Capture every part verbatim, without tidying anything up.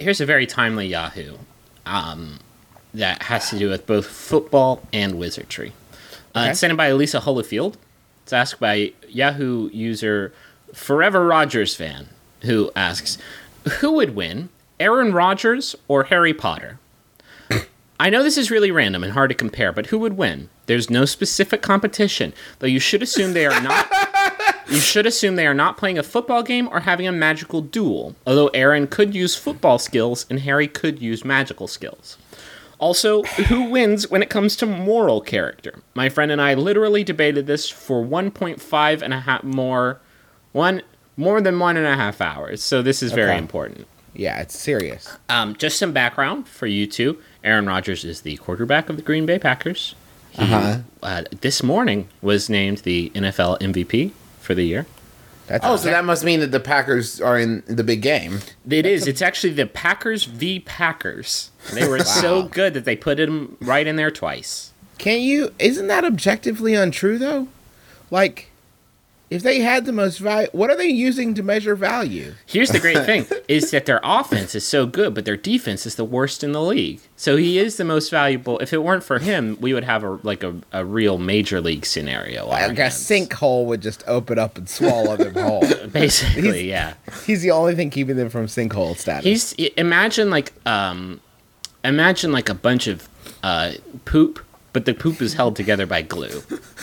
here's a very timely Yahoo um, that has to do with both football and wizardry. Uh, Okay. It's sent in by Elisa Holofield. It's asked by Yahoo user Forever Rogers fan, who asks, who would win, Aaron Rodgers or Harry Potter? I know this is really random and hard to compare, but who would win? There's no specific competition, though you should assume they are not you should assume they are not playing a football game or having a magical duel, although Aaron could use football skills and Harry could use magical skills. Also, who wins when it comes to moral character? My friend and I literally debated this for one point five and a half more, one more than one and a half hours. So this is very Okay. important. Yeah, it's serious. Um, just some background for you two. Aaron Rodgers is the quarterback of the Green Bay Packers. He, Uh-huh. uh, this morning was named the N F L M V P for the year. That's Oh, so that must mean that the Packers are in the big game. It is. It's actually the Packers v. Packers. They were so good that they put him right in there twice. Can't you? Isn't that objectively untrue though? Like, if they had the most value, what are they using to measure value? Here's the great thing, is that their offense is so good, but their defense is the worst in the league. So he is the most valuable. If it weren't for him, we would have a like a, a real major league scenario. on our Like a hands. sinkhole would just open up and swallow them whole. Basically, yeah. He's the only thing keeping them from sinkhole status. He's imagine like um, imagine like a bunch of uh, poop, but the poop is held together by glue.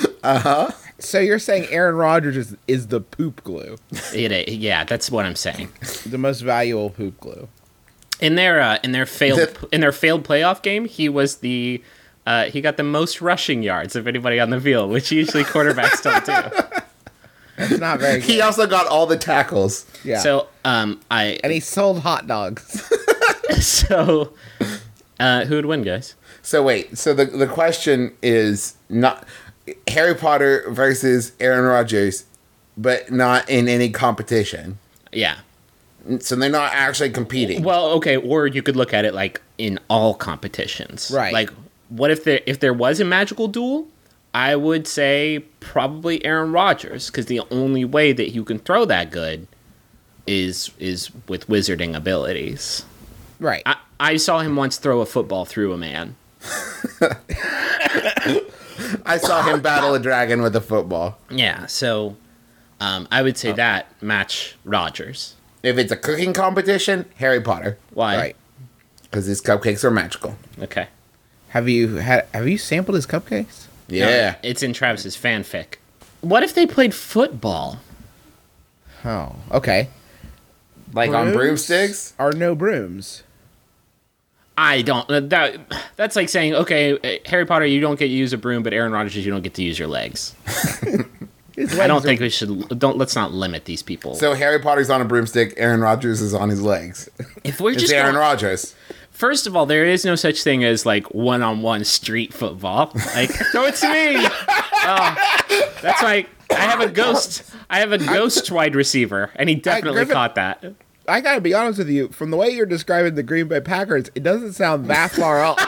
So you're saying Aaron Rodgers is, is the poop glue, It, yeah, that's what I'm saying. the most valuable poop glue. In their uh, in their failed The- in their failed playoff game, he was the uh, he got the most rushing yards of anybody on the field, which usually quarterbacks don't do. That's not very good. He also got all the tackles. Yeah. So um, I and he sold hot dogs. so uh, who would win, guys? So wait, so the the question is not Harry Potter versus Aaron Rodgers, but not in any competition. Yeah. So they're not actually competing. Well, okay, or you could look at it like in all competitions. Right. Like, what if there if there was a magical duel? I would say probably Aaron Rodgers, because the only way that you can throw that good is is with wizarding abilities. Right. I, I saw him once throw a football through a man. I saw him battle a dragon with a football. Yeah, so um, I would say that match Rodgers. If it's a cooking competition, Harry Potter, Why? Right. because his cupcakes are magical. Okay. Have you had? Have you sampled his cupcakes? Yeah. No, it's in Travis's fanfic. What if they played football? Oh, okay. Like on Brooms broomsticks? Are no brooms. I don't. uh, That that's like saying, okay, uh, Harry Potter, you don't get to use a broom, but Aaron Rodgers, you don't get to use your legs. His I don't legs are- think we should. Don't let's not limit these people. So Harry Potter's on a broomstick, Aaron Rodgers is on his legs. if we're It's just Aaron going- Rodgers. first of all, there is no such thing as like one-on-one street football. Like, throw it to me. Oh, that's like I have a ghost. I have a ghost wide receiver, and he definitely Griffin- caught that. I gotta be honest with you. From the way you're describing the Green Bay Packers, it doesn't sound that far off.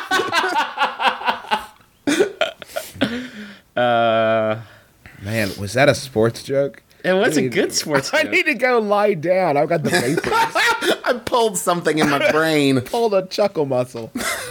Uh, Man, was that a sports joke? it was I a need- good sports I joke. need to go lie down. I've got the vapors. I pulled something in my brain. Pulled a chuckle muscle.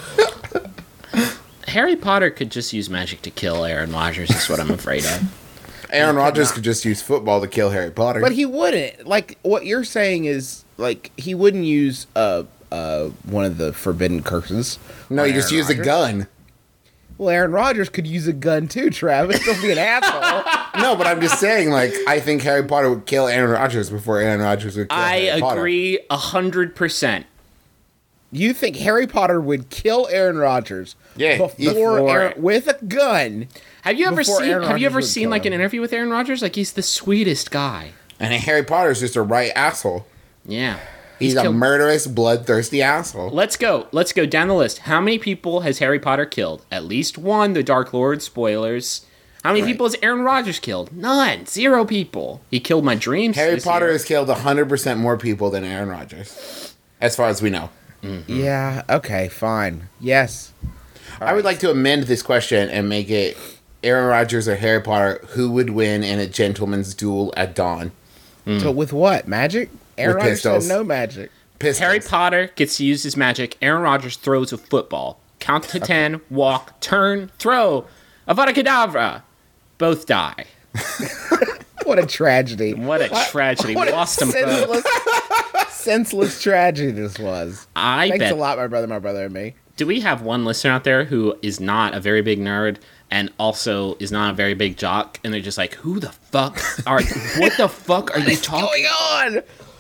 Harry Potter could just use magic to kill Aaron Rodgers. Is what I'm afraid of. Aaron Rodgers could just use football to kill Harry Potter. But he wouldn't. Like, what you're saying is, like, he wouldn't use uh, uh, one of the forbidden curses. no, on you just Aaron use a Rodgers. gun. Well, Aaron Rodgers could use a gun too, Travis. Don't be an asshole. No, but I'm just saying, like, I think Harry Potter would kill Aaron Rodgers before Aaron Rodgers would kill I Harry Potter. agree a hundred percent. You think Harry Potter would kill Aaron Rodgers Yeah, before, before- Aaron, with a gun? Have you ever Before seen? Aaron Have you Rodgers ever would seen kill like an him. interview with Aaron Rodgers? Like he's the sweetest guy. And Harry Potter's just a right asshole. Yeah. He's, a killed- murderous, bloodthirsty asshole. Let's go. Let's go down the list. How many people has Harry Potter killed? At least one. The Dark Lord. Spoilers. How many people has Aaron Rodgers killed? None. Zero people. He killed my dreams. Harry this Potter year. has killed one hundred percent more people than Aaron Rodgers, as far as we know. Yeah, okay, fine. Yes. I would like to amend this question and make it Aaron Rodgers or Harry Potter, who would win in a gentleman's duel at dawn? So with what? Magic? Aaron With Rodgers said pistols. no magic. Pistols. Harry Potter gets to use his magic. Aaron Rodgers throws a football. Count to ten, walk, turn, throw. Avada Kedavra. Both die. What a tragedy. What a tragedy. What We a lost them both. senseless, senseless tragedy this was. I Thanks bet. a lot, my brother, my brother, and me. Do we have one listener out there who is not a very big nerd and also is not a very big jock? And they're just like, who the fuck are, what the fuck are you What's talking going on?